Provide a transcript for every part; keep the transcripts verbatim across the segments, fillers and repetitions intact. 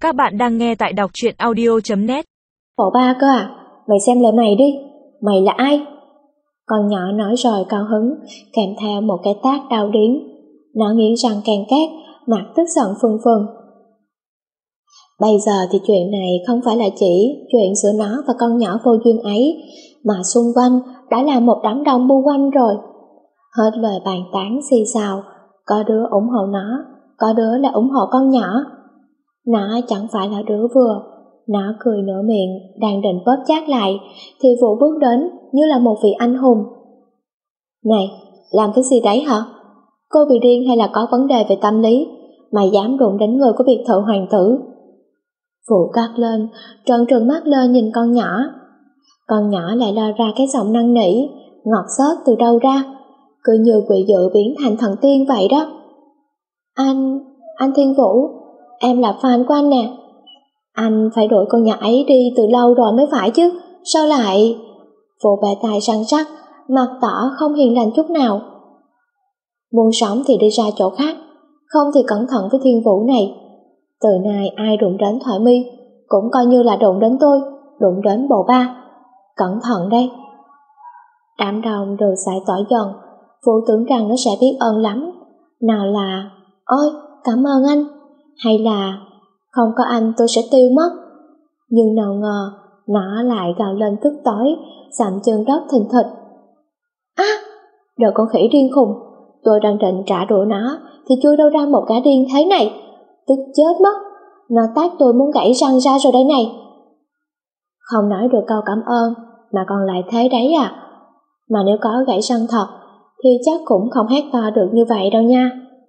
Các bạn đang nghe tại đọc truyện audio chấm net. Cậu ba cơ à? Mày xem lại mày đi. Mày là ai? Con nhỏ nói rồi cao hứng, kèm theo một cái tát đau điếng. Nó nghiến răng ken két, mặt tức giận phừng phừng. Bây giờ thì chuyện này không phải là chỉ chuyện giữa nó và con nhỏ vô duyên ấy, mà xung quanh đã là một đám đông bu quanh rồi. Hết lời bàn tán xì xào, có đứa ủng hộ nó, có đứa là ủng hộ con nhỏ. Nó chẳng phải là đứa vừa. Nó cười nửa miệng, đang định bóp chát lại, thì Vũ bước đến như là một vị anh hùng. Này, làm cái gì đấy hả? Cô bị điên hay là có vấn đề về tâm lý? Mày dám đụng đến người của biệt thự hoàng tử? Vũ cắt lên, trợn trừng mắt lên nhìn con nhỏ. Con nhỏ lại lo ra cái giọng năn nỉ, ngọt xớt từ đâu ra, cứ như quỷ dữ biến thành thần tiên vậy đó. Anh, anh Thiên Vũ, em là fan của anh nè. Anh phải đuổi con nhỏ ấy đi từ lâu rồi mới phải chứ, sao lại... Vũ bẻ tay săn sắc, mặt tỏ không hiền lành chút nào. Muốn sống thì đi ra chỗ khác, không thì cẩn thận với Thiên Vũ này. Từ nay ai đụng đến Thoại My cũng coi như là đụng đến tôi, đụng đến bộ ba. Cẩn thận đây. Đám đông được giải tỏa dần. Vũ tưởng rằng nó sẽ biết ơn lắm. Nào là ôi cảm ơn anh, hay là không có anh tôi sẽ tiêu mất. Nhưng nào ngờ nó lại gào lên tức tối, dậm chân đất thình thịch. Á, à, đồ con khỉ điên khùng. Tôi đang định trả đũa nó thì chui đâu ra một gã điên thế này. Tức chết mất. Nó tát tôi muốn gãy răng ra rồi đây này. Không nói được câu cảm ơn mà còn lại thế đấy à? Mà nếu có gãy răng thật thì chắc cũng không hét to được như vậy đâu nha.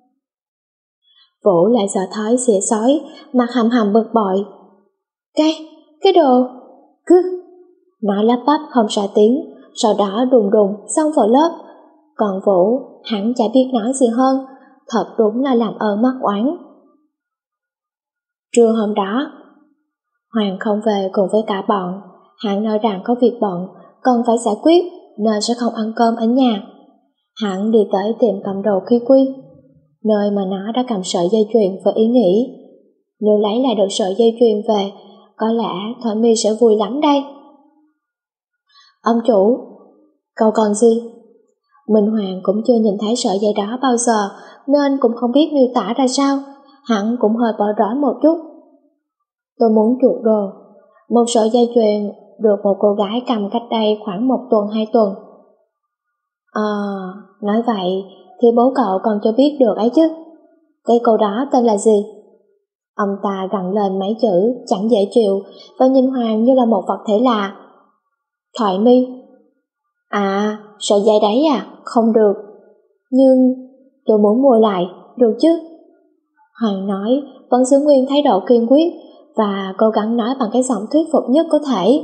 Vũ lại sợ thói xỉa xói, mặt hầm hầm bực bội. Cái, cái đồ, cứ... Nó lắp bắp không ra tiếng, sau đó đùng đùng xông vào lớp. Còn Vũ, hắn chả biết nói gì hơn, thật đúng là làm ơn mất oán. Trưa hôm đó, Hoàng không về cùng với cả bọn. Hắn nói rằng có việc bận, cần phải giải quyết nên sẽ không ăn cơm ở nhà. Hắn đi tới tiệm cầm đồ Khi Quy, nơi mà nó đã cầm sợi dây chuyền với ý nghĩ nếu lấy lại được sợi dây chuyền về, có lẽ Thoại My sẽ vui lắm đây. Ông chủ, cậu còn gì? Minh Hoàng cũng chưa nhìn thấy sợi dây đó bao giờ nên cũng không biết miêu tả ra sao. Hắn cũng hơi bối rối một chút. Tôi muốn chuộc đồ. Một sợi dây chuyền được một cô gái cầm cách đây khoảng một tuần hai tuần. À, nói vậy thì bố cậu còn cho biết được ấy chứ. Cái cô đó tên là gì? Ông ta gằn lên mấy chữ chẳng dễ chịu và nhìn Hoàng như là một vật thể lạ. Thoại My. À, sợi dây đấy à? Không được. Nhưng tôi muốn mua lại, được chứ? Hoàng nói, vẫn giữ nguyên thái độ kiên quyết và cố gắng nói bằng cái giọng thuyết phục nhất có thể.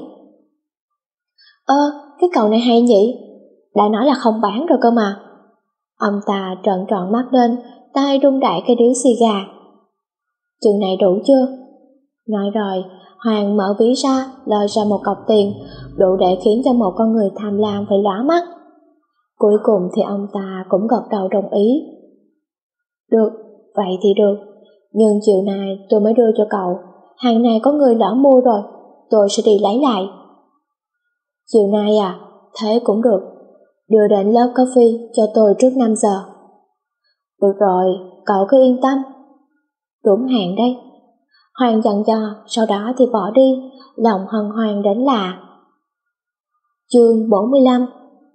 Ơ, cái cậu này hay nhỉ? Đã nói là không bán rồi cơ mà. Ông ta trợn tròn mắt lên, tay rung đẩy cái điếu xì gà. Chừng này đủ chưa? Nói rồi, Hoàng mở ví ra, lôi ra một cọc tiền, đủ để khiến cho một con người tham lam phải lóa mắt. Cuối cùng thì ông ta cũng gật đầu đồng ý. Được, vậy thì được. Nhưng chiều nay tôi mới đưa cho cậu. Hàng này có người lỡ mua rồi, tôi sẽ đi lấy lại. Chiều nay à? Thế cũng được. Đưa đến lớp coffee cho tôi trước năm giờ. Được rồi, cậu cứ yên tâm. Đúng hạn đây. Hoàng dặn dò, sau đó thì bỏ đi, lòng hân hoan đến lạ. Chương bốn mươi lăm.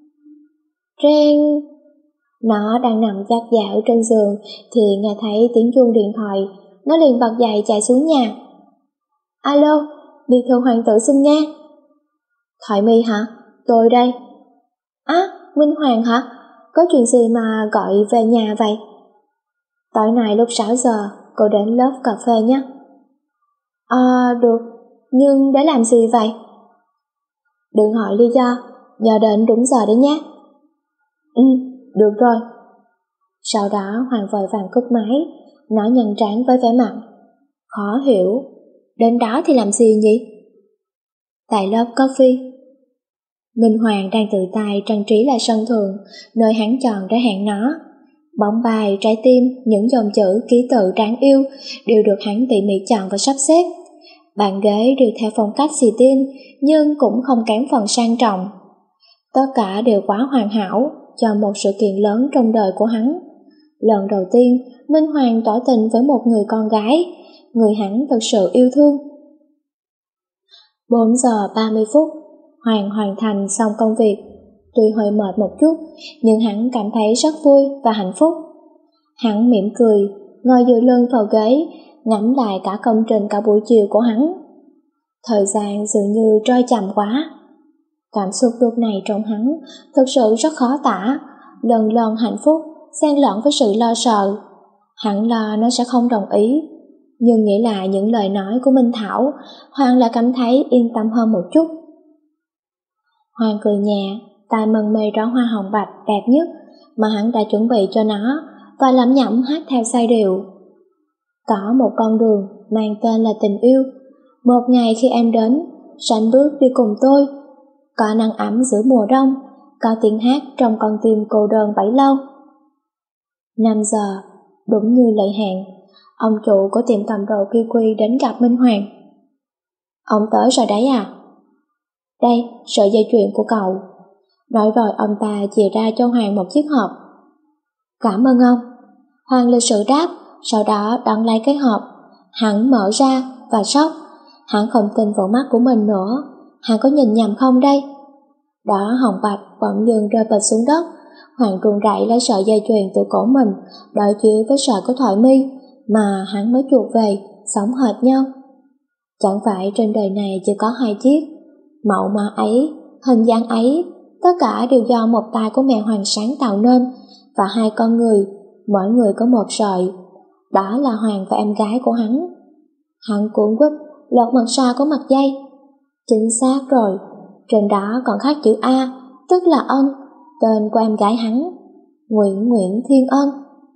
Reng. Nó đang nằm dắt dạo trên giường thì nghe thấy tiếng chuông điện thoại. Nó liền bật dậy chạy xuống nhà. Alo, biệt thự hoàng tử xin nghe. Thoại My hả? Tôi đây. Á, Minh Hoàng hả? Có chuyện gì mà gọi về nhà vậy? Tối nay lúc sáu giờ cô đến lớp cà phê nhé. À, được. Nhưng để làm gì vậy? Đừng hỏi lý do, nhờ đến đúng giờ đấy nhé. Ừ, được rồi. Sau đó Hoàng vội vàng cúp máy. Nó nhăn trán với vẻ mặt khó hiểu. Đến đó thì làm gì nhỉ? Tại lớp coffee. Minh Hoàng đang tự tay trang trí lại sân thượng nơi hắn chọn để hẹn nó. Bóng bài, trái tim, những dòng chữ, ký tự đáng yêu đều được hắn tỉ mỉ chọn và sắp xếp. Bàn ghế đều theo phong cách xì tin, nhưng cũng không kém phần sang trọng. Tất cả đều quá hoàn hảo cho một sự kiện lớn trong đời của hắn. Lần đầu tiên, Minh Hoàng tỏ tình với một người con gái, người hắn thực sự yêu thương. bốn giờ ba mươi phút, Hoàng hoàn thành xong công việc. Tuy hơi mệt một chút, nhưng hắn cảm thấy rất vui và hạnh phúc. Hắn mỉm cười, ngồi dựa lưng vào ghế, ngắm lại cả công trình cả buổi chiều của hắn. Thời gian dường như trôi chậm quá. Cảm xúc lúc này trong hắn thực sự rất khó tả, lần lần hạnh phúc xen lẫn với sự lo sợ. Hắn lo nó sẽ không đồng ý, nhưng nghĩ lại những lời nói của Minh Thảo, Hoàng lại cảm thấy yên tâm hơn một chút. Hoàng cười nhẹ, tay mân mê đóa hoa hồng bạch đẹp nhất mà hắn đã chuẩn bị cho nó và lẩm nhẩm hát theo giai điệu. Có một con đường mang tên là tình yêu. Một ngày khi em đến, sánh bước đi cùng tôi. Có nắng ấm giữa mùa đông, có tiếng hát trong con tim cô đơn bấy lâu. Năm giờ, đúng như lời hẹn, ông chủ của tiệm cầm đồ Kiwi đến gặp Minh Hoàng. Ông tới rồi đấy à? Đây, sợi dây chuyền của cậu. Nói rồi ông ta chìa ra cho Hoàng một chiếc hộp. Cảm ơn ông. Hoàng lịch sự đáp, sau đó đón lấy cái hộp. Hắn mở ra và sốc. Hắn không tin vào mắt của mình nữa. Hắn có nhìn nhầm không đây? Đó hồng bạch bỗng dưng rơi bịch xuống đất. Hoàng run rẩy lấy sợi dây chuyền từ cổ mình, đối chiếu với sợi của Thoại My mà hắn mới chuộc về, giống hệt nhau. Chẳng phải trên đời này chỉ có hai chiếc. Mẫu mã ấy, hình dáng ấy, tất cả đều do một tay của mẹ Hoàng sáng tạo nên, và hai con người, mỗi người có một sợi. Đó là Hoàng và em gái của hắn. Hắn cuốn quýt lột mặt xa của mặt dây. Chính xác rồi, trên đó còn khắc chữ A, tức là Ân, tên của em gái hắn, Nguyễn Nguyễn Thiên Ân.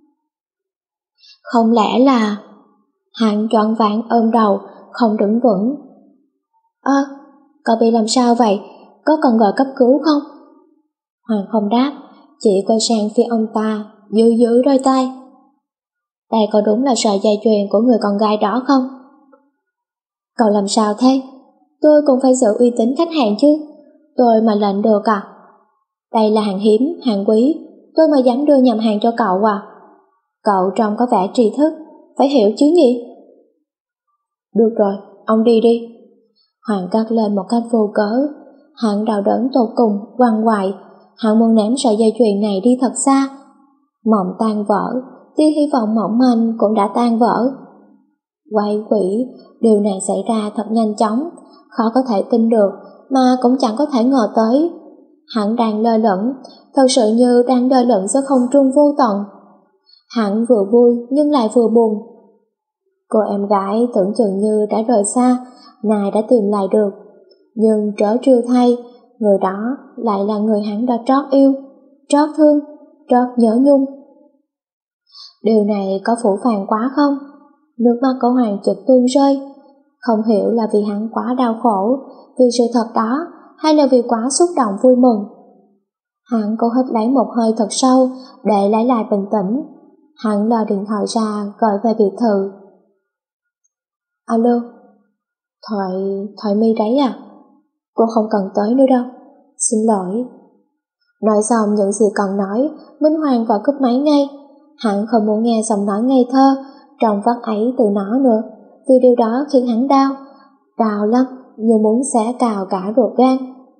Không lẽ là... Hắn choáng váng ôm đầu, không đứng vững. Ơ, à, cậu bị làm sao vậy? Có cần gọi cấp cứu không? Hoàng không đáp, chỉ quay sang phía ông ta, giữ giữ đôi tay. Đây có đúng là sợi dây chuyền của người con gái đó không? Cậu làm sao thế? Tôi cũng phải giữ uy tín khách hàng chứ. Tôi mà lệnh được à? Đây là hàng hiếm, hàng quý, tôi mà dám đưa nhầm hàng cho cậu à? Cậu trông có vẻ tri thức, phải hiểu chứ nhỉ? Được rồi, ông đi đi. Hoàng cắt lên một cách vô cớ. Hắn đau đớn tột cùng, quằn quại. Hắn muốn ném sợi dây chuyền này đi thật xa. Mộng tan vỡ, tia hy vọng mỏng manh cũng đã tan vỡ. Quay quỷ, điều này xảy ra thật nhanh chóng, khó có thể tin được, mà cũng chẳng có thể ngờ tới. Hắn đang lơ lửng, thật sự như đang lơ lửng giữa không trung vô tận. Hắn vừa vui nhưng lại vừa buồn. Cô em gái tưởng chừng như đã rời xa, nay đã tìm lại được. Nhưng trớ trêu thay, người đó lại là người hắn đã trót yêu, trót thương, trót nhớ nhung. Điều này có phủ phàng quá không? Nước mắt của Hoàng chợt tuôn rơi. Không hiểu là vì hắn quá đau khổ, vì sự thật đó, hay là vì quá xúc động vui mừng. Hắn cố hít lấy một hơi thật sâu để lấy lại bình tĩnh. Hắn lờ điện thoại ra gọi về biệt thự. Alo, Thoại, Thoại My đấy à? Cô không cần tới nữa đâu, xin lỗi. Nói xong những gì còn nói, Minh Hoàng vào cúp máy ngay. Hắn không muốn nghe giọng nói ngây thơ trong vắt ấy từ nó nữa, vì điều đó khiến hắn đau, đau lắm, như muốn xé cào cả ruột gan.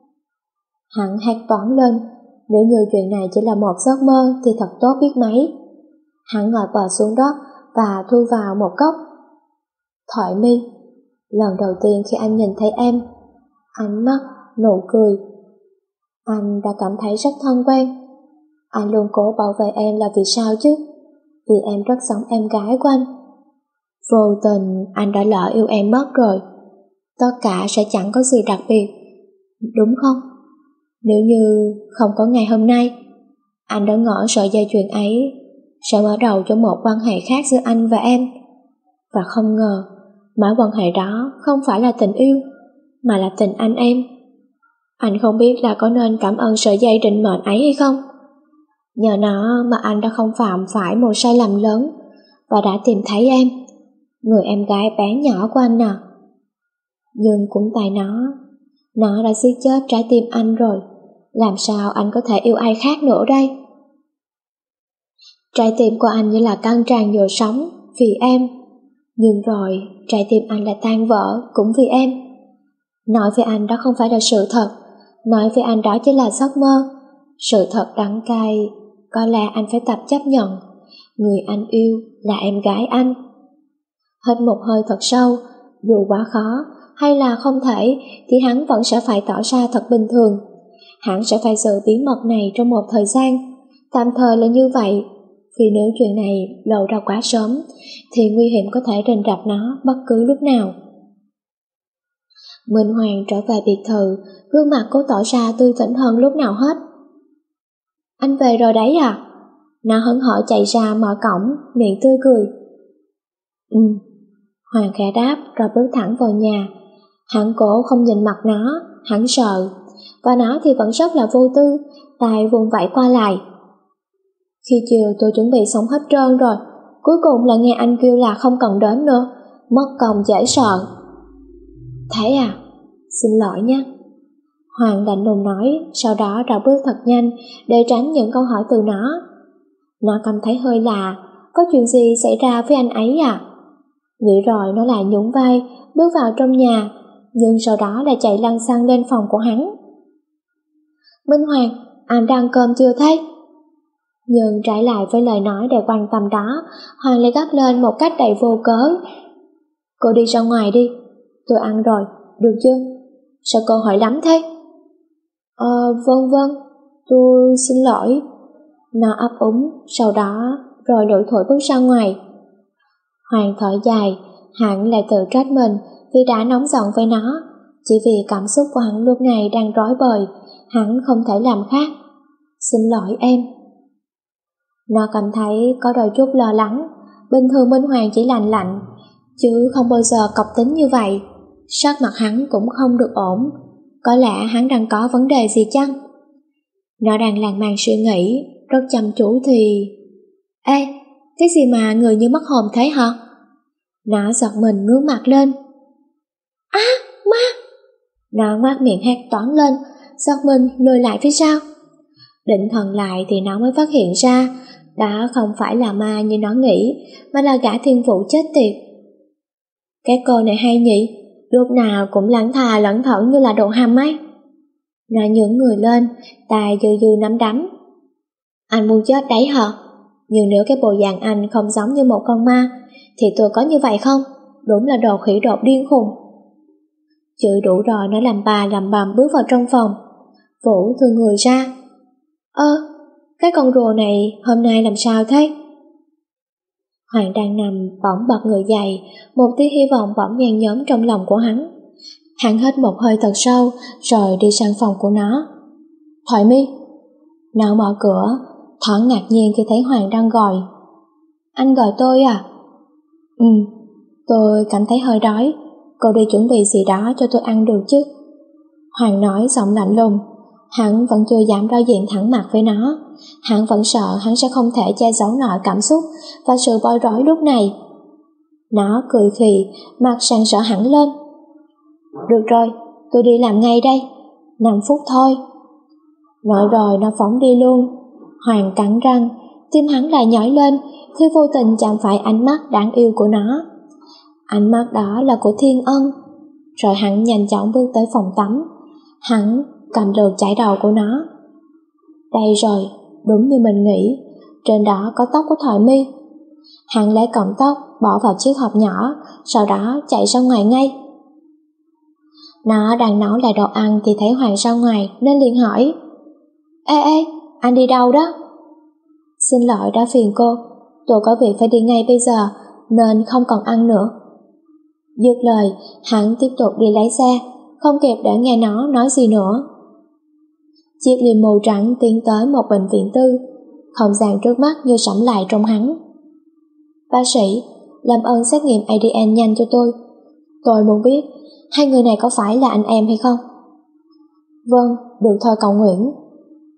Hắn hét toáng lên, nếu như chuyện này chỉ là một giấc mơ thì thật tốt biết mấy. Hắn ngồi bò xuống đất và thu vào một cốc. Thoại My, lần đầu tiên khi anh nhìn thấy em, ánh mắt, nụ cười, anh đã cảm thấy rất thân quen. Anh luôn cố bảo vệ em là vì sao chứ? Vì em rất giống em gái của anh. Vô tình anh đã lỡ yêu em mất rồi. Tất cả sẽ chẳng có gì đặc biệt, đúng không? Nếu như không có ngày hôm nay, anh đã ngỏ sợi dây chuyền ấy sẽ mở đầu cho một quan hệ khác giữa anh và em. Và không ngờ, mối quan hệ đó không phải là tình yêu, mà là tình anh em. Anh không biết là có nên cảm ơn sợi dây định mệnh ấy hay không? Nhờ nó mà anh đã không phạm phải một sai lầm lớn và đã tìm thấy em, người em gái bé nhỏ của anh nè. Nhưng cũng tại nó, nó đã giết chết trái tim anh rồi. Làm sao anh có thể yêu ai khác nữa đây? Trái tim của anh như là căng tràn dội sóng vì em. Nhưng rồi trái tim anh lại tan vỡ cũng vì em. Nói với anh đó không phải là sự thật, nói với anh đó chỉ là giấc mơ. Sự thật đắng cay, có lẽ anh phải tập chấp nhận. Người anh yêu là em gái anh. Hít một hơi thật sâu, dù quá khó hay là không thể thì hắn vẫn sẽ phải tỏ ra thật bình thường. Hắn sẽ phải giữ bí mật này trong một thời gian, tạm thời là như vậy, vì nếu chuyện này lộ ra quá sớm thì nguy hiểm có thể rình rập nó bất cứ lúc nào. Minh Hoàng trở về biệt thự, gương mặt cố tỏ ra tươi tỉnh hơn lúc nào hết. Anh về rồi đấy à? Nó hớn hở chạy ra mở cổng, miệng tươi cười. Ừ, Hoàng khẽ đáp rồi bước thẳng vào nhà. Hắn cố không nhìn mặt nó, hắn sợ, và nó thì vẫn rất là vô tư, tay vùng vẫy qua lại. Khi chiều tôi chuẩn bị xong hết trơn rồi, cuối cùng là nghe anh kêu là không cần đến nữa, mất công dễ sợ. Thế à? Xin lỗi nha. Hoàng lạnh lùng nói, sau đó rảo bước thật nhanh để tránh những câu hỏi từ nó. Nó cảm thấy hơi lạ, có chuyện gì xảy ra với anh ấy à? Nghĩ rồi nó lại nhún vai, bước vào trong nhà, nhưng sau đó lại chạy lăn xăng lên phòng của hắn. Minh Hoàng, anh đang cơm chưa thế? Nhưng trái lại với lời nói để quan tâm đó, Hoàng lại gắt lên một cách đầy vô cớ. Cô đi ra ngoài đi, tôi ăn rồi, được chưa? Sao cô hỏi lắm thế? Ờ, vâng vâng, tôi xin lỗi. Nó ấp úng, sau đó rồi lủi thủi bước ra ngoài. Hoàng thở dài, hắn lại tự trách mình vì đã nóng giận với nó. Chỉ vì cảm xúc của hắn lúc này đang rối bời, hắn không thể làm khác. Xin lỗi em. Nó cảm thấy có đôi chút lo lắng. Bình thường Minh Hoàng chỉ lạnh lạnh, chứ không bao giờ cộc tính như vậy. Sắc mặt hắn cũng không được ổn. Có lẽ hắn đang có vấn đề gì chăng? Nó đang làng màng suy nghĩ, rất chăm chú thì... Ê, cái gì mà người như mất hồn thế hả? Nó giật mình ngước mặt lên. Á, à, ma! Nó ngoác miệng hét toáng lên, giật mình lùi lại phía sau. Định thần lại thì nó mới phát hiện ra đó không phải là ma như nó nghĩ, mà là gã thiên vụ chết tiệt. Cái cô này hay nhỉ, lúc nào cũng lẳng thà lẩn thẩn như là đồ hầm ấy. Nó nhướng người lên, tay dư dư nắm đấm. Anh muốn chết đấy hả? Nhưng nếu cái bộ dạng anh không giống như một con ma thì tôi có như vậy không? Đúng là đồ khỉ đột điên khùng. Chửi đủ rồi, nó làm bà làm bầm bước vào trong phòng. Vũ thư người ra. Ơ, cái con rùa này hôm nay làm sao thế? Hoàng đang nằm bỗng bật người dậy, một tia hy vọng bỗng nhen nhóm trong lòng của hắn. Hắn hít một hơi thật sâu rồi đi sang phòng của nó. Thoại Mi. Nó mở cửa, thoáng ngạc nhiên khi thấy Hoàng đang gọi. Anh gọi tôi à? Ừ, tôi cảm thấy hơi đói, cô đi chuẩn bị gì đó cho tôi ăn được chứ? Hoàng nói giọng lạnh lùng. Hắn vẫn chưa dám đối diện thẳng mặt với nó. Hắn vẫn sợ hắn sẽ không thể che giấu nổi cảm xúc và sự bối rối lúc này. Nó cười khì, mặt sàn sỡ hẳn lên. Được rồi, tôi đi làm ngay đây, năm phút thôi. Nói rồi nó phóng đi luôn. Hoàng cắn răng, tim hắn lại nhói lên khi vô tình chạm phải ánh mắt đáng yêu của nó. Ánh mắt đó là của Thiên Ân. Rồi hắn nhanh chóng bước tới phòng tắm. Hắn cầm lược chải đầu của nó. Đây rồi, đúng như mình nghĩ, trên đó có tóc của Thoại Mi. Hắn lấy cọng tóc bỏ vào chiếc hộp nhỏ, sau đó chạy ra ngoài ngay. Nó đang nấu lại đồ ăn thì thấy Hoàng ra ngoài nên liền hỏi. Ê ê, anh đi đâu đó? Xin lỗi đã phiền cô, tôi có việc phải đi ngay bây giờ nên không còn ăn nữa. Dứt lời, hắn tiếp tục đi lấy xe, không kịp để nghe nó nói gì nữa. Chiếc limo trắng tiến tới một bệnh viện tư, không gian trước mắt như sẫm lại trong hắn. Bác sĩ, làm ơn xét nghiệm a đê en nhanh cho tôi. Tôi muốn biết hai người này có phải là anh em hay không? Vâng, được thôi cậu Nguyễn.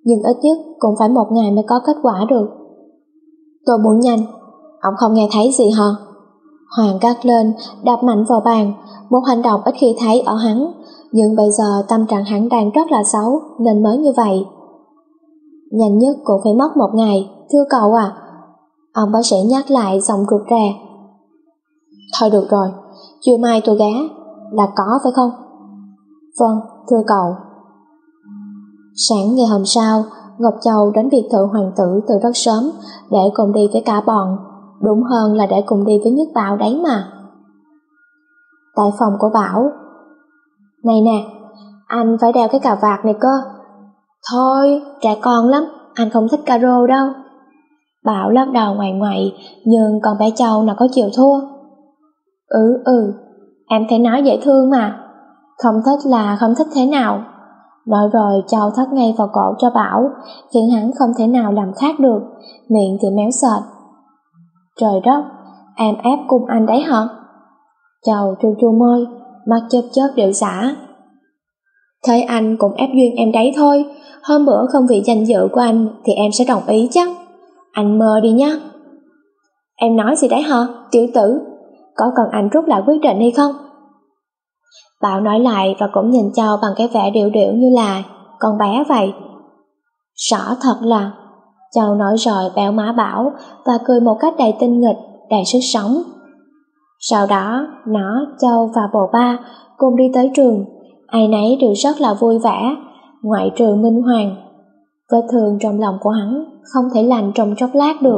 nhưng ít nhất cũng phải một ngày mới có kết quả được. Tôi muốn nhanh. Ông không nghe thấy gì hả? Hoàng gắt lên, đập mạnh vào bàn, một hành động ít khi thấy ở hắn, nhưng bây giờ tâm trạng hắn đang rất là xấu nên mới như vậy. Nhanh nhất cũng phải mất một ngày, thưa cậu à. Ông bác sĩ nhắc lại giọng rụt rè. Thôi được rồi, chiều mai tôi ghé, là có phải không? Vâng, thưa cậu. Sáng ngày hôm sau, Ngọc Châu đến biệt thự hoàng tử từ rất sớm để cùng đi với cả bọn, đúng hơn là để cùng đi với Nhất Bảo đấy mà. Tại phòng của Bảo. Này nè, anh phải đeo cái cà vạt này cơ. Thôi, trẻ con lắm, anh không thích caro đâu. Bảo lắc đầu ngoại ngoại, nhưng con bé Châu nào có chịu thua. Ừ ừ, em thấy nói dễ thương mà. Không thích là không thích thế nào. Nói rồi Châu thắt ngay vào cổ cho Bảo, khiến hắn không thể nào làm khác được, miệng thì méo sệt. Trời đất, em ép cung anh đấy hả? Châu chu chu môi, mắt chớp chớp điệu xả. Thấy anh cũng ép duyên em đấy thôi, hôm bữa không vì danh dự của anh thì em sẽ đồng ý chắc. Anh mơ đi nhá. Em nói gì đấy hả, tiểu tử? Có cần anh rút lại quyết định hay không? Bảo nói lại và cũng nhìn Châu bằng cái vẻ điệu điệu như là con bé vậy. Rõ thật là. Châu nói rồi béo má Bảo và cười một cách đầy tinh nghịch, đầy sức sống. Sau đó, nó, Châu và bồ ba cùng đi tới trường, ai nấy đều rất là vui vẻ, ngoại trừ Minh Hoàng. Vết thương trong lòng của hắn không thể lành trong chốc lát được.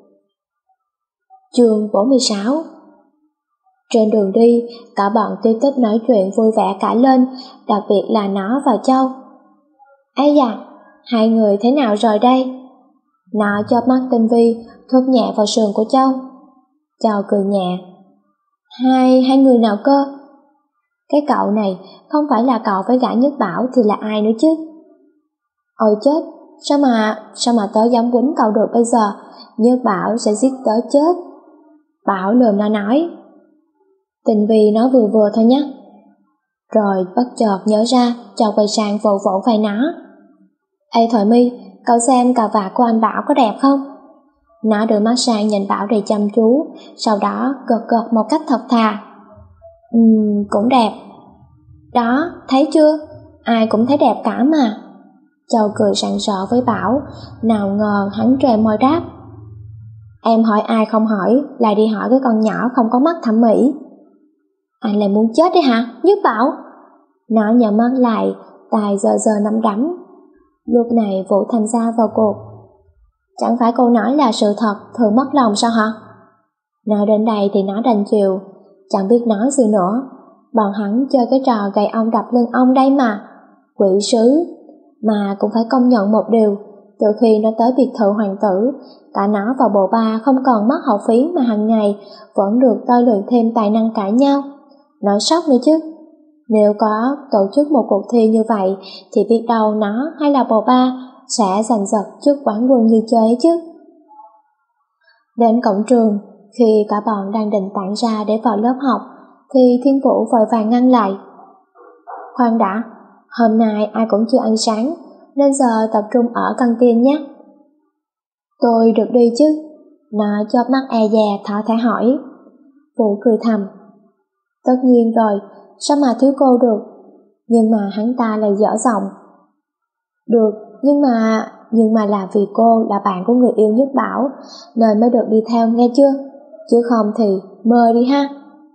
Chương bốn mươi sáu. Trên đường đi, cả bọn tiếp tục nói chuyện vui vẻ cả lên, đặc biệt là nó và Châu. Ây da, hai người thế nào rồi đây? Nó chớp mắt tinh vi, thuốc nhẹ vào sườn của Châu. Châu cười nhẹ. Hai, hai người nào cơ? Cái cậu này, không phải là cậu với gã Nhất Bảo thì là ai nữa chứ? Ôi chết, sao mà, sao mà tớ dám quýnh cậu được bây giờ? Nhất Bảo sẽ giết tớ chết. Bảo lườm nó nói. Tình Vi nói vừa vừa thôi nhé. Rồi bất chợt nhớ ra, Châu quay sang vỗ vỗ vai nó. Ê Thoại My, cậu xem cà vạt của anh Bảo có đẹp không? Nó đưa mắt sang nhìn Bảo đầy chăm chú, sau đó gật gật một cách thật thà. Ừm, cũng đẹp. Đó, thấy chưa? Ai cũng thấy đẹp cả mà. Châu cười rạng rỡ với Bảo, nào ngờ hắn trề môi đáp. Em hỏi ai không hỏi, lại đi hỏi cái con nhỏ không có mắt thẩm mỹ. Anh lại muốn chết đấy hả, Nhất Bảo? Nó nhắm mắt lại, tài giờ giờ nắm đấm. Lúc này Vũ Thành Gia vào cuộc. Chẳng phải cô nói là sự thật thường mất lòng sao hả? Nói đến đây thì nó đành chịu, chẳng biết nói gì nữa. Bọn hắn chơi cái trò gậy ông đập lưng ông đây mà. Quỷ sứ. Mà cũng phải công nhận một điều, từ khi nó tới biệt thự hoàng tử, cả nó và bộ ba không còn mất học phí mà hàng ngày vẫn được tôi luyện thêm tài năng cãi nhau. Nói sốc nữa chứ. Nếu có tổ chức một cuộc thi như vậy thì biết đâu nó hay là bồ ba sẽ giành giật chức quán quân như chơi chứ. Đến cổng trường, khi cả bọn đang định tản ra để vào lớp học thì Thiên Vũ vội vàng ngăn lại. Khoan đã, hôm nay ai cũng chưa ăn sáng nên giờ tập trung ở căng tin nhé. Tôi được đi chứ? Nó chớp mắt e dè thỏ thẻ hỏi. Vũ cười thầm. Tất nhiên rồi, sao mà thiếu cô được? Nhưng mà hắn ta lại dở giọng. Được, nhưng mà... Nhưng mà là vì cô là bạn của người yêu Nhất Bảo nên mới được đi theo nghe chưa? Chứ không thì mơ đi ha.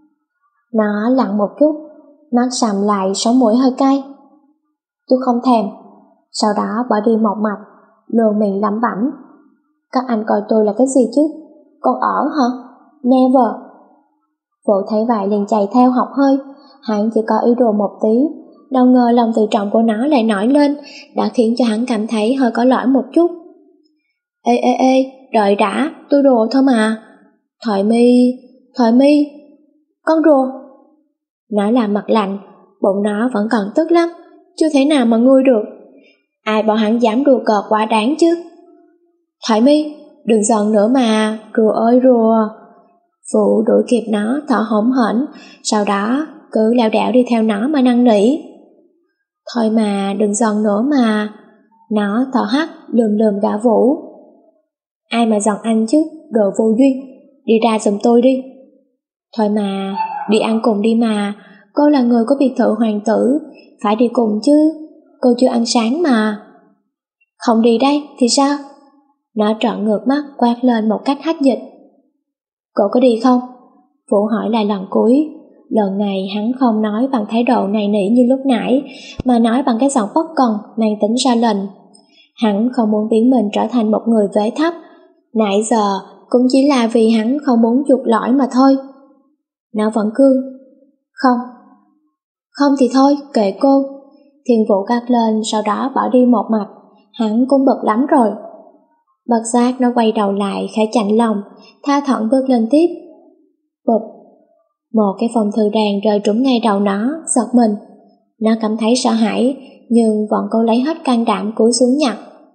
Nó lặng một chút, mắt sầm lại sống mũi hơi cay. Tôi không thèm. Sau đó bỏ đi một mạch, luồn miệng lẩm bẩm. Các anh coi tôi là cái gì chứ? Con ở hả? Never. Vũ thấy vậy liền chạy theo học hơi. Hắn chỉ có ý đồ một tí, đâu ngờ lòng tự trọng của nó lại nổi lên, đã khiến cho hắn cảm thấy hơi có lỗi một chút. Ê ê ê, đợi đã, tôi đùa thôi mà. Thoại My, Thoại My, con đùa. Nó làm mặt lạnh, bụng nó vẫn còn tức lắm, chưa thể nào mà nguôi được. Ai bảo hắn dám đùa cợt quá đáng chứ. Thoại My, đừng giận nữa mà, rùa ơi rùa. Vũ đuổi kịp nó thở hổn hển, sau đó cứ lảo đảo đi theo nó mà năn nỉ. Thôi mà, đừng giận nữa mà. Nó thở hắt lườm lườm gã Vũ. Ai mà giận anh chứ, đồ vô duyên, đi ra giùm tôi đi. Thôi mà, đi ăn cùng đi mà, cô là người của biệt thự hoàng tử, phải đi cùng chứ, cô chưa ăn sáng mà. Không đi đây thì sao? Nó trợn ngược mắt quát lên một cách hách dịch. Cô có đi không? Vũ hỏi lại lần cuối. Lần này hắn không nói bằng thái độ nài nỉ như lúc nãy, mà nói bằng cái giọng bất cần mang tính ra lệnh. Hắn không muốn biến mình trở thành một người vế thấp. Nãy giờ cũng chỉ là vì hắn không muốn chuộc lỗi mà thôi. Nó vẫn cương. Không. Không thì thôi, kệ cô. Thiên Vũ gắt lên, sau đó bỏ đi một mạch. Hắn cũng bực lắm rồi. Bất giác nó quay đầu lại khẽ chạnh lòng, tha thỏn bước lên tiếp. Bụp. Một cái phong thư đàn rơi trúng ngay đầu nó, giật mình. Nó cảm thấy sợ hãi, nhưng vẫn cố lấy hết can đảm cúi xuống nhặt.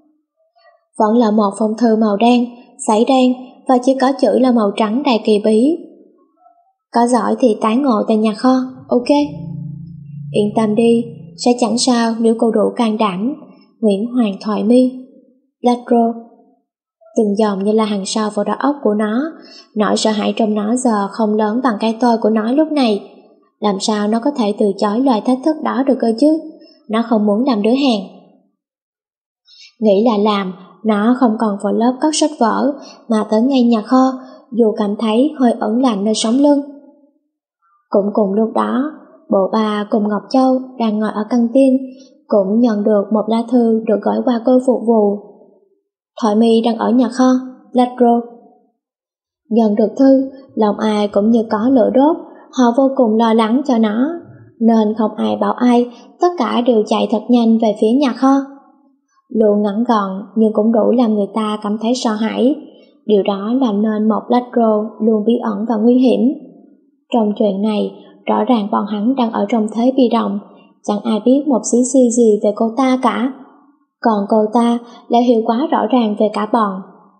Vẫn là một phong thư màu đen, sẫy đen và chỉ có chữ là màu trắng đầy kỳ bí. Có giỏi thì tái ngộ tại nhà kho, ok? Yên tâm đi, sẽ chẳng sao nếu cô đủ can đảm. Nguyễn Hoàng Thoại Mi, Ladro. Từng dòng như là hàng sau vào đầu óc của nó. Nỗi sợ hãi trong nó giờ không lớn bằng cái tôi của nó lúc này. Làm sao nó có thể từ chối lời thách thức đó được cơ chứ? Nó không muốn làm đứa hèn. Nghĩ là làm, nó không còn vào lớp cất sách vở, mà tới ngay nhà kho, dù cảm thấy hơi ẩn lạnh nơi sống lưng. Cũng cùng lúc đó, bộ bà cùng Ngọc Châu đang ngồi ở căng tin, cũng nhận được một lá thư được gửi qua cô phục vụ. Thoại Mi đang ở nhà kho, Ladro. Nhận được thư, lòng ai cũng như có lửa đốt, họ vô cùng lo lắng cho nó, nên không ai bảo ai, tất cả đều chạy thật nhanh về phía nhà kho.路ngắn gọn nhưng cũng đủ làm người ta cảm thấy sợ hãi. Điều đó làm nên một Ladro luôn bí ẩn và nguy hiểm. Trong chuyện này, rõ ràng bọn hắn đang ở trong thế bị động, chẳng ai biết một xí xi gì về cô ta cả. Còn cô ta lại hiểu quá rõ ràng về cả bọn.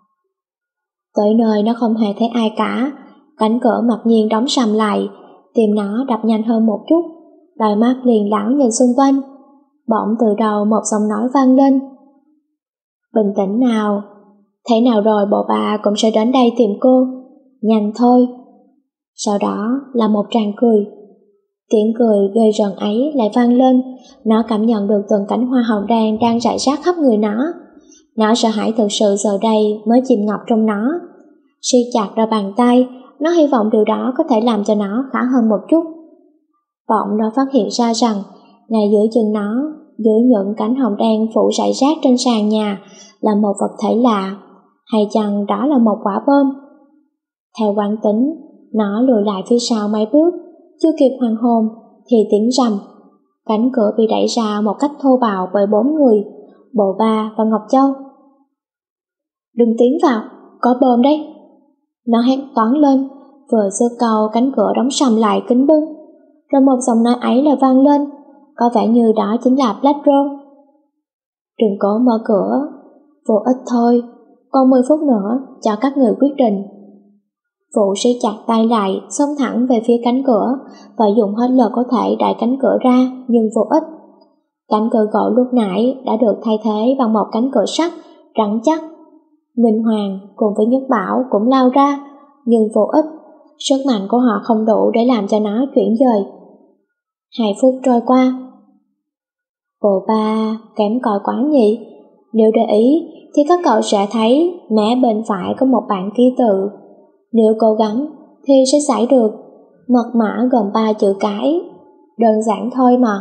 Tới nơi nó không hề thấy ai cả, cánh cửa mặc nhiên đóng sầm lại, tim nó đập nhanh hơn một chút, đôi mắt liền lão nhìn xung quanh. Bỗng từ đầu một giọng nói vang lên. Bình tĩnh nào, thế nào rồi bộ bà cũng sẽ đến đây tìm cô, nhanh thôi. Sau đó là một tràng cười. Tiếng cười ghê rợn ấy lại vang lên, nó cảm nhận được từng cánh hoa hồng đen đang rải rác khắp người nó. Nó sợ hãi thực sự giờ đây mới chìm ngập trong nó. Siết chặt ra bàn tay, nó hy vọng điều đó có thể làm cho nó khá hơn một chút. Bỗng nó phát hiện ra rằng, ngay dưới chân nó, dưới những cánh hồng đen phủ rải rác trên sàn nhà, là một vật thể lạ, hay chăng đó là một quả bom? Theo quán tính, nó lùi lại phía sau mấy bước, chưa kịp hoàn hồn thì tiếng rầm, cánh cửa bị đẩy ra một cách thô bạo bởi bốn người, Bộ Ba và Ngọc Châu. Đừng tiến vào, có bom đấy. Nó hét toáng lên, vừa giơ câu cánh cửa đóng sầm lại kín bưng, rồi một giọng nói ấy là vang lên, có vẻ như đó chính là Ladro. Đừng cố mở cửa, vô ích thôi, còn mười phút nữa cho các người quyết định. Vũ siết chặt tay lại, xông thẳng về phía cánh cửa và dùng hết lực có thể đẩy cánh cửa ra, nhưng vô ích. Cánh cửa gỗ lúc nãy đã được thay thế bằng một cánh cửa sắt rắn chắc. Minh Hoàng cùng với Nhất Bảo cũng lao ra, nhưng vô ích. Sức mạnh của họ không đủ để làm cho nó chuyển dời. Hai phút trôi qua. Bộ Ba kém cỏi quá nhỉ? Nếu để ý thì các cậu sẽ thấy mé bên phải có một bảng ký tự. Nếu cố gắng thì sẽ xảy được. Mật mã gồm ba chữ cái. Đơn giản thôi mà.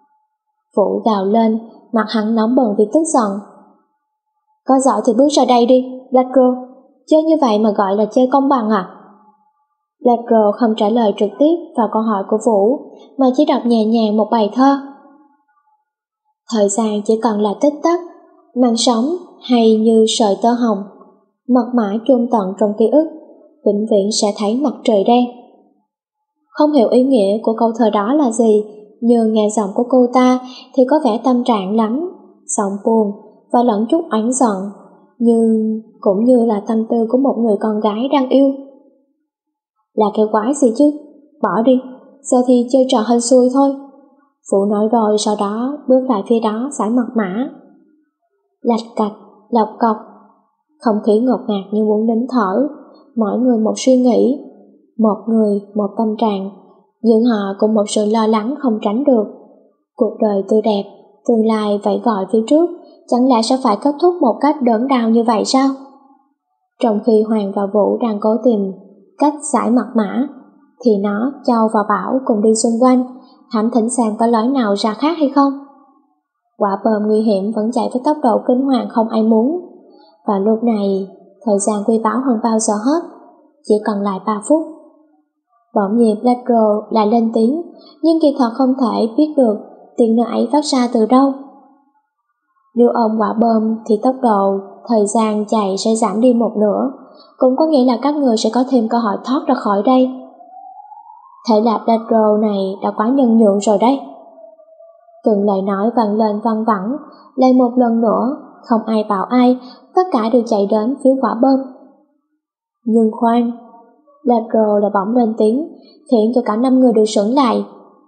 Vũ gào lên, mặt hắn nóng bừng vì tức giận. Có giỏi thì bước ra đây đi, Ladro. Chơi như vậy mà gọi là chơi công bằng à? Ladro không trả lời trực tiếp vào câu hỏi của Vũ, mà chỉ đọc nhẹ nhàng một bài thơ. Thời gian chỉ còn là tích tắc, mạng sống hay như sợi tơ hồng, mật mã chôn tận trong ký ức, vĩnh viễn sẽ thấy mặt trời đen. Không hiểu ý nghĩa của câu thơ đó là gì, nhưng nghe giọng của cô ta thì có vẻ tâm trạng lắm, giọng buồn và lẫn chút oán giận, nhưng cũng như là tâm tư của một người con gái đang yêu. Là cái quái gì chứ, bỏ đi, giờ thì chơi trò hên xui thôi. Phụ nói rồi sau đó bước lại phía đó giải mật mã. Lạch cạch, lọc cọc. Không khí ngột ngạt như muốn nín thở, mỗi người một suy nghĩ, một người một tâm trạng, nhưng họ cùng một sự lo lắng không tránh được. Cuộc đời tươi đẹp, tương lai vẫy gọi phía trước, chẳng lẽ sẽ phải kết thúc một cách đớn đau như vậy sao? Trong khi Hoàng và Vũ đang cố tìm cách giải mật mã, thì nó, Châu và Bảo cùng đi xung quanh, thám thính xem có lối nào ra khác hay không. Quả bom nguy hiểm vẫn chạy với tốc độ kinh hoàng không ai muốn. Và lúc này, thời gian quý báu hơn bao giờ hết, chỉ còn lại ba phút. Bỗng nhiên Pedro lại lên tiếng, nhưng kỳ thật không thể biết được tiếng nói ấy phát ra từ đâu. Nếu ôm quả bom thì tốc độ thời gian chạy sẽ giảm đi một nửa, cũng có nghĩa là các người sẽ có thêm cơ hội thoát ra khỏi đây. Thế là Pedro này đã quá nhân nhượng rồi đấy. Từng lời nói vang lên văng vẳng, lại một lần nữa, không ai bảo ai, tất cả đều chạy đến phía quả bom. Nhưng khoan, Pedro lại bỗng lên tiếng, khiến cho cả năm người đều sững lại.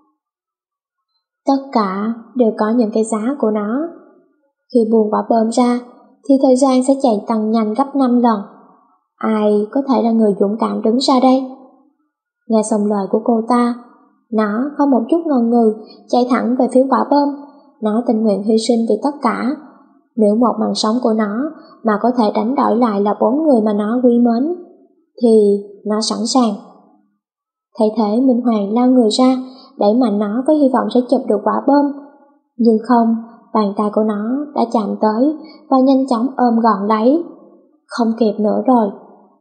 Tất cả đều có những cái giá của nó. Khi buông quả bom ra, thì thời gian sẽ chạy tăng nhanh gấp năm lần. Ai có thể là người dũng cảm đứng ra đây? Nghe xong lời của cô ta, nó không một chút ngần ngừ chạy thẳng về phía quả bom. Nó tình nguyện hy sinh vì tất cả. Nếu một mạng sống của nó mà có thể đánh đổi lại là bốn người mà nó quý mến, thì nó sẵn sàng. Thay thế Minh Hoàng lao người ra, đẩy mạnh nó với hy vọng sẽ chụp được quả bom. Nhưng không, bàn tay của nó đã chạm tới và nhanh chóng ôm gọn lấy. Không kịp nữa rồi.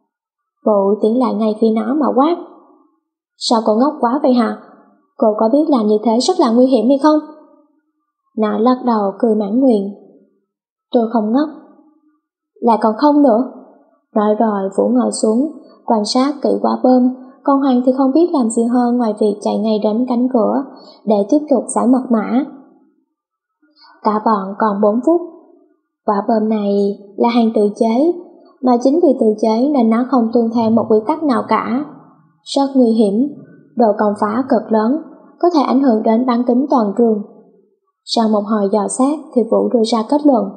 Vũ tiến lại ngay phía nó mà quát. Sao cô ngốc quá vậy hả? Cô có biết làm như thế rất là nguy hiểm hay không? Nó lắc đầu cười mãn nguyện. Tôi không ngốc. Lại còn không nữa. Nói rồi Vũ ngồi xuống, quan sát kỹ quả bom, còn Hoàng thì không biết làm gì hơn ngoài việc chạy ngay đến cánh cửa để tiếp tục giải mật mã. Cả bọn còn bốn phút. Quả bom này là hàng tự chế, mà chính vì tự chế nên nó không tuân theo một quy tắc nào cả. Rất nguy hiểm, độ công phá cực lớn, có thể ảnh hưởng đến bán kính toàn trường. Sau một hồi dò xét thì Vũ đưa ra kết luận.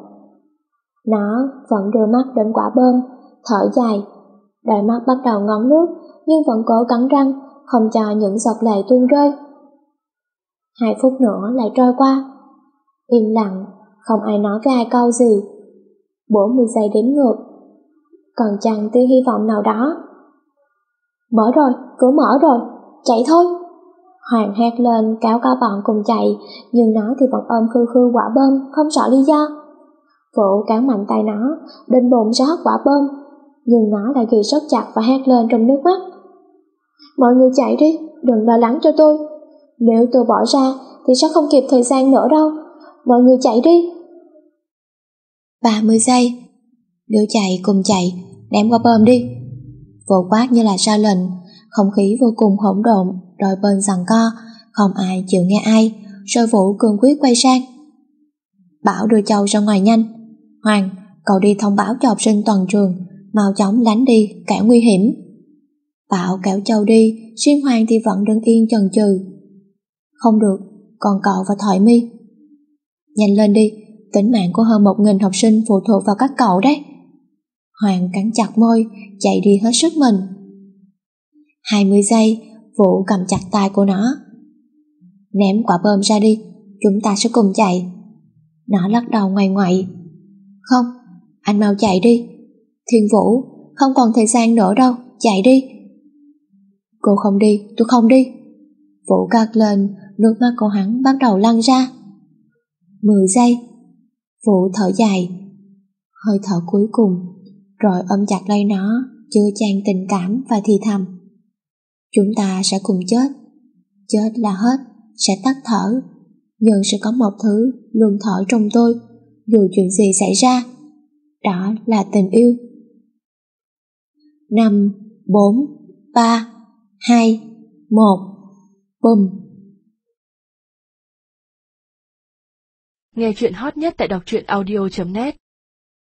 Nó vẫn đưa mắt đến quả bom, thở dài, đôi mắt bắt đầu ngấn nước, nhưng vẫn cố cắn răng, không cho những giọt lệ tuôn rơi. Hai phút nữa lại trôi qua. Im lặng, không ai nói với ai câu gì. Bốn mươi giây đếm ngược. Còn chẳng tia hy vọng nào đó. Mở rồi, cửa mở rồi, chạy thôi. Hoàng hét lên kéo cả bọn cùng chạy, nhưng nó thì vẫn ôm khư khư quả bom, không rõ lý do. Vũ cán mạnh tay nó, định bụng sẽ hất quả bom, nhưng nó lại ghi rất chặt và hét lên trong nước mắt. Mọi người chạy đi, đừng lo lắng cho tôi. Nếu tôi bỏ ra thì sẽ không kịp thời gian nữa đâu. Mọi người chạy đi. Ba mươi giây. Nếu chạy cùng chạy, ném quả bom đi. Vũ quát như là ra lệnh, không khí vô cùng hỗn độn, đôi bên giằng co, không ai chịu nghe ai, rồi Vũ cương quyết quay sang. Bảo đưa Châu ra ngoài nhanh. Hoàng, cậu đi thông báo cho học sinh toàn trường, mau chóng lánh đi, kẻo nguy hiểm. Bảo kéo Châu đi, riêng Hoàng thì vẫn đứng yên chần chừ. Không được, còn cậu và Thoại My. Nhanh lên đi, tính mạng của hơn một nghìn học sinh phụ thuộc vào các cậu đấy. Hoàng cắn chặt môi, chạy đi hết sức mình. Hai mươi giây, Vũ cầm chặt tay của nó. Ném quả bom ra đi, chúng ta sẽ cùng chạy. Nó lắc đầu ngoằn ngoại. Không, anh mau chạy đi. Thiên Vũ, không còn thời gian nữa đâu, chạy đi. Cô không đi, tôi không đi. Vũ gắt lên, nước mắt của hắn bắt đầu lăn ra. Mười giây. Vũ thở dài, hơi thở cuối cùng, rồi ôm chặt lấy nó, chứa chan tình cảm và thì thầm. Chúng ta sẽ cùng chết. Chết là hết, sẽ tắt thở, nhưng sẽ có một thứ luôn thở trong tôi, dù chuyện gì xảy ra. Đó là tình yêu. Năm, bốn, ba, hai, một. Bùm. Nghe chuyện hot nhất tại đọc truyện audio chấm net.